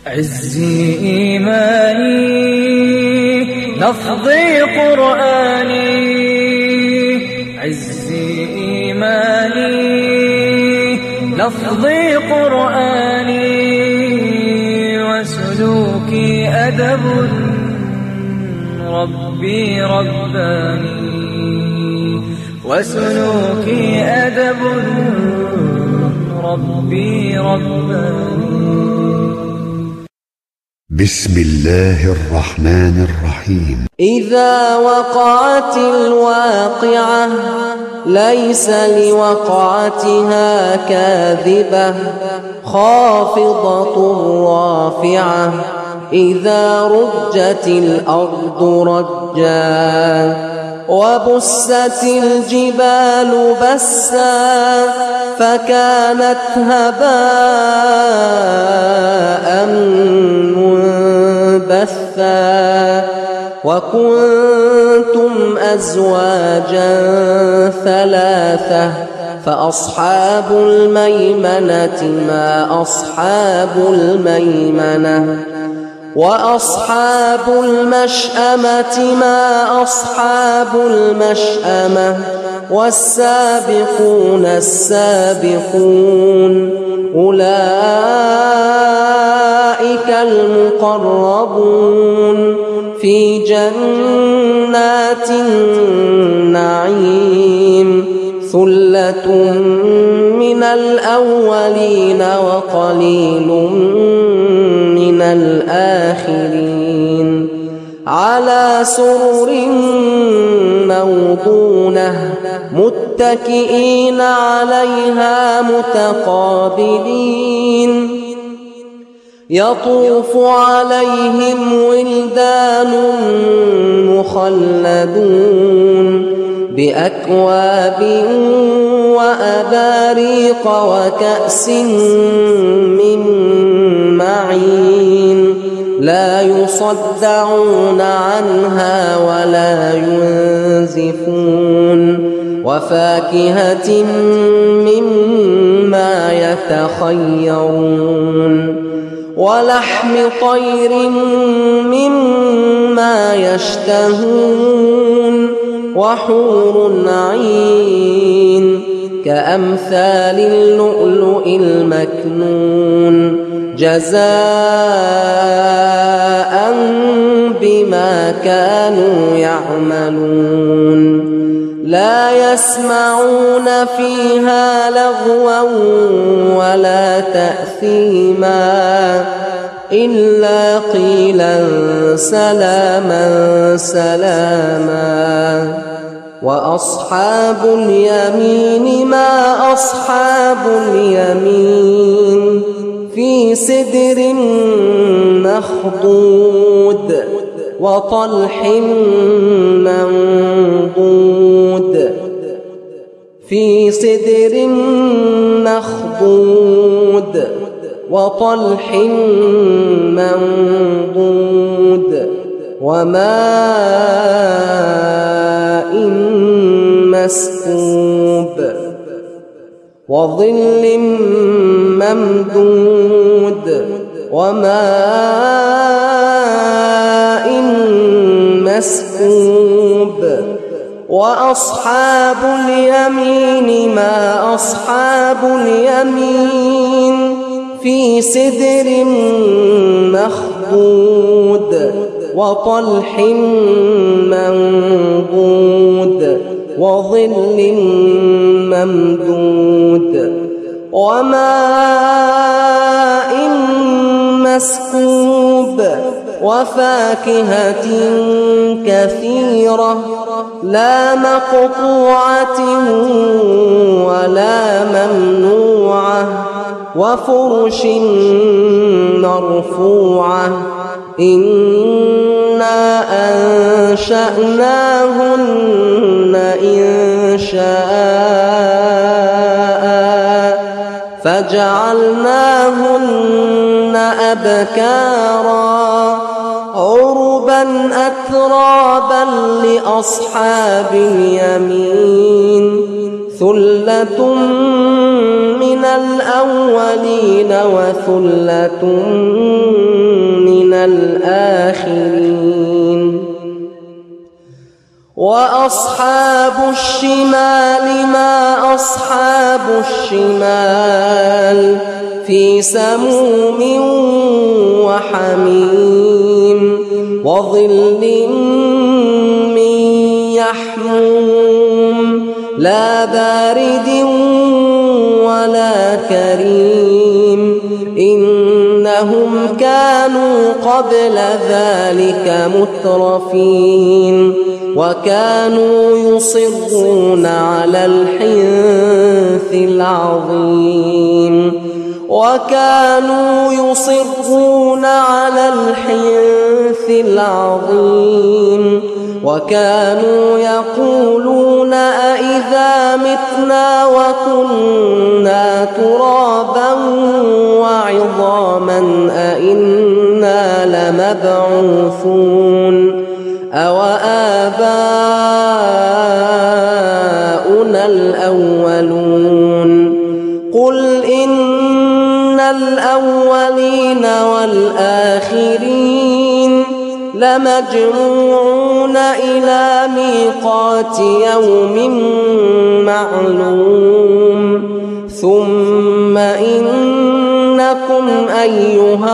عزي إيماني لفظي قرآني، عزي إيماني لفظي قرآني، وسلوكي أدب ربي رباني، وسلوكي أدب ربي رباني. بسم الله الرحمن الرحيم. إذا وقعت الواقعة ليس لوقعتها كاذبة، خافضة رافعة، إذا رجت الأرض رجا، وبست الجبال بسا، فكانت هباء منبثا، وكنتم أزواجا ثلاثة، فأصحاب الميمنة ما أصحاب الميمنة، وأصحاب المشأمة ما أصحاب المشأمة، والسابقون السابقون أولئك المقربون في جنات النعيم، ثلة من الأولين وقليل من الآخرين، على سرر موضونة متكئين عليها متقابلين، يطوف عليهم ولدان مخلدون بأكواب وأباريق وكأس من معين، لا يصدعون عنها ولا ينزفون، وفاكهة مما يتخيرون، ولحم طير مما يشتهون، وحور عين كأمثال اللؤلؤ المكنون، جزاء بما كانوا يعملون، لا يسمعون فيها لغوا ولا تأثيما، إلا قيلا سلاما سلاما. وأصحاب اليمين ما أصحاب اليمين، في سدر مخضود وطلح منضود، في سدر مخضود وطلح منضود، وماء مسكوب، وظل ممدود، وماء مسكوب. وأصحاب اليمين ما أصحاب اليمين، في سدر مخضود وطلح منضود، وظل ممدود، وماء مسكوب، وفاكهة كثيرة لا مقطوعة ولا ممنوعة، وفرش مرفوعة، إنا أنشأناهن إنشاء فجعلناهن أبكارا عربا أترابا لأصحاب اليمين، ثلة من الأولين وثلة الآخرين. وأصحاب الشمال ما أصحاب الشمال في سموم وحميم وظل من يحموم لا بارد ولا كريم إنهم كانوا قبل ذلك مترفين وكانوا يصرون على الحنث العظيم وكانوا يقولون أئذا متنا وكنا ترابا وعظاما أئنا لمبعوثون أوآباؤنا الأولون قل إن الأولين والآخرين لمجموعون إلى ميقات يوم معلوم ثم إنكم أيها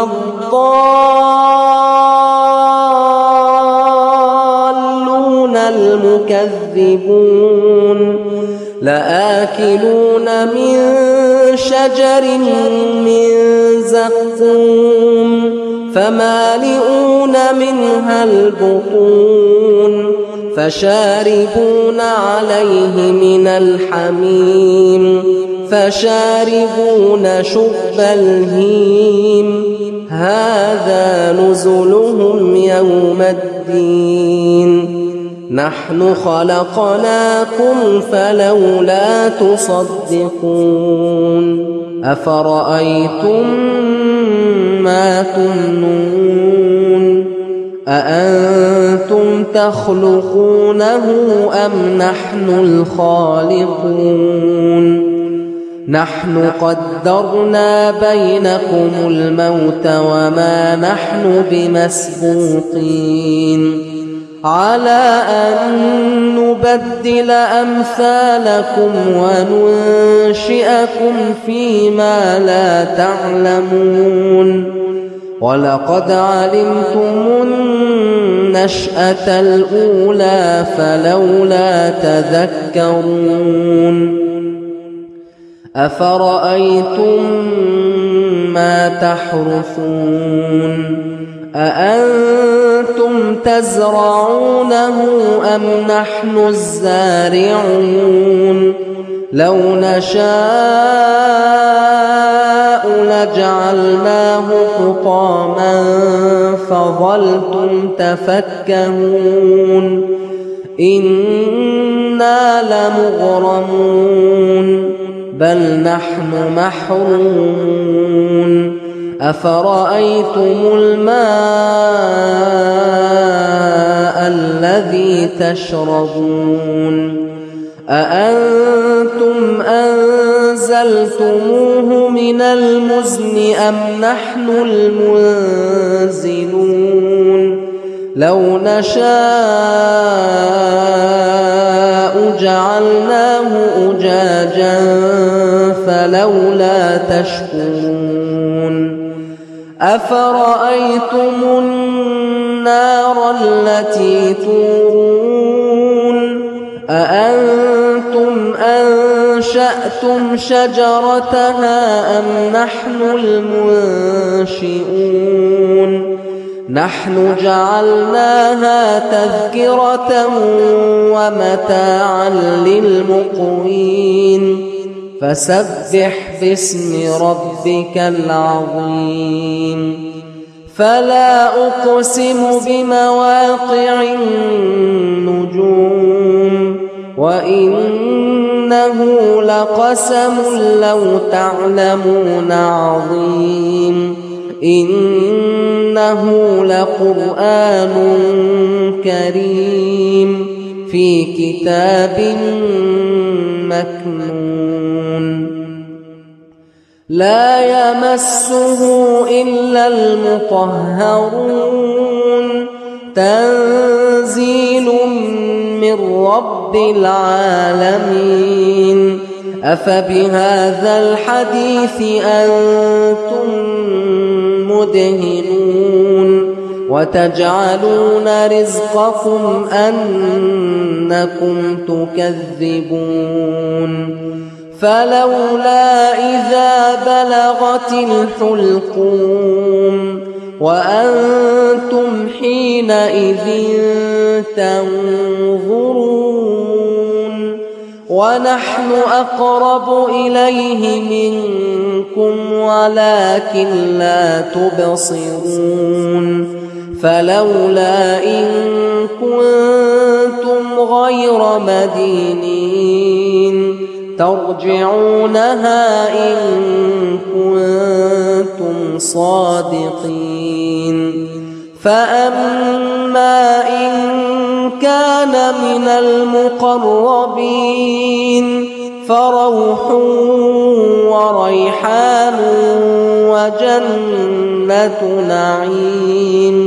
الضالون المكذبون لآكلون من شجر من زقوم فمالئون منها البطون فشاربون عليه من الحميم فشاربون شرب الهيم هذا نزلهم يوم الدين نحن خلقناكم فلولا تصدقون أفرأيتم ما تمنون أأنتم تخلقونه أم نحن الخالقون نحن قدرنا بينكم الموت وما نحن بمسبوقين على أن نبدل أمثالكم وننشئكم فيما لا تعلمون ولقد علمتم النشأة الأولى فلولا تذكرون أفرأيتم ما تحرثون أأنتم تزرعونه أم نحن الزارعون لو نشاء لجعلناه حطاما فظلتم تفكهون إنا لمغرمون بل نحن محرومون أفرأيتم الماء الذي تشربون أأنتم أنزلتموه من المزن أم نحن المنزلون لو نشاء جعلناه أجاجا فلولا تشكرون أفرأيتم النار التي تورون أأنتم أنشأتم شجرتها أم نحن المنشئون نحن جعلناها تذكرة ومتاعا للمقوين فسبح باسم ربك العظيم فلا أقسم بمواقع النجوم وإنه لقسم لو تعلمون عظيم إنه لقرآن كريم في كتاب مكنون لا يمسه إلا المطهرون تنزيل من رب العالمين أفبهذا الحديث أنتم مدهنون وتجعلون رزقكم أنكم تكذبون فلولا إذا بلغت الحلقوم وأنتم حينئذ تنظرون ونحن أقرب إليه منكم ولكن لا تبصرون فلولا إن كنتم غير مدينين ترجعونها إن كنتم صادقين فأما إن كان من المقربين فروح وريحان وجنة نعيم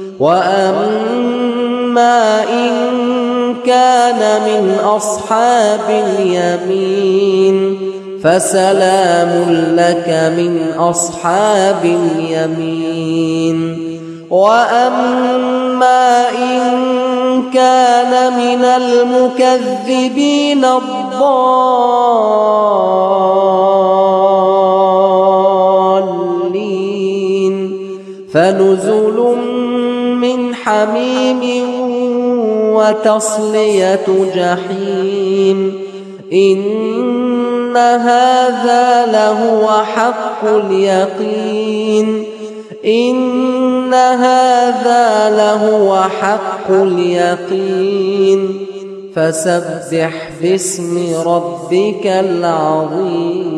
وأما إن كان من أصحاب اليمين فسلام لك من أصحاب اليمين وأما إن كان من المكذبين الضالين فنزل من حميم وتصلية جحيم إن هذا لهو حق اليقين إن هذا لهو حق اليقين فسبح باسم ربك العظيم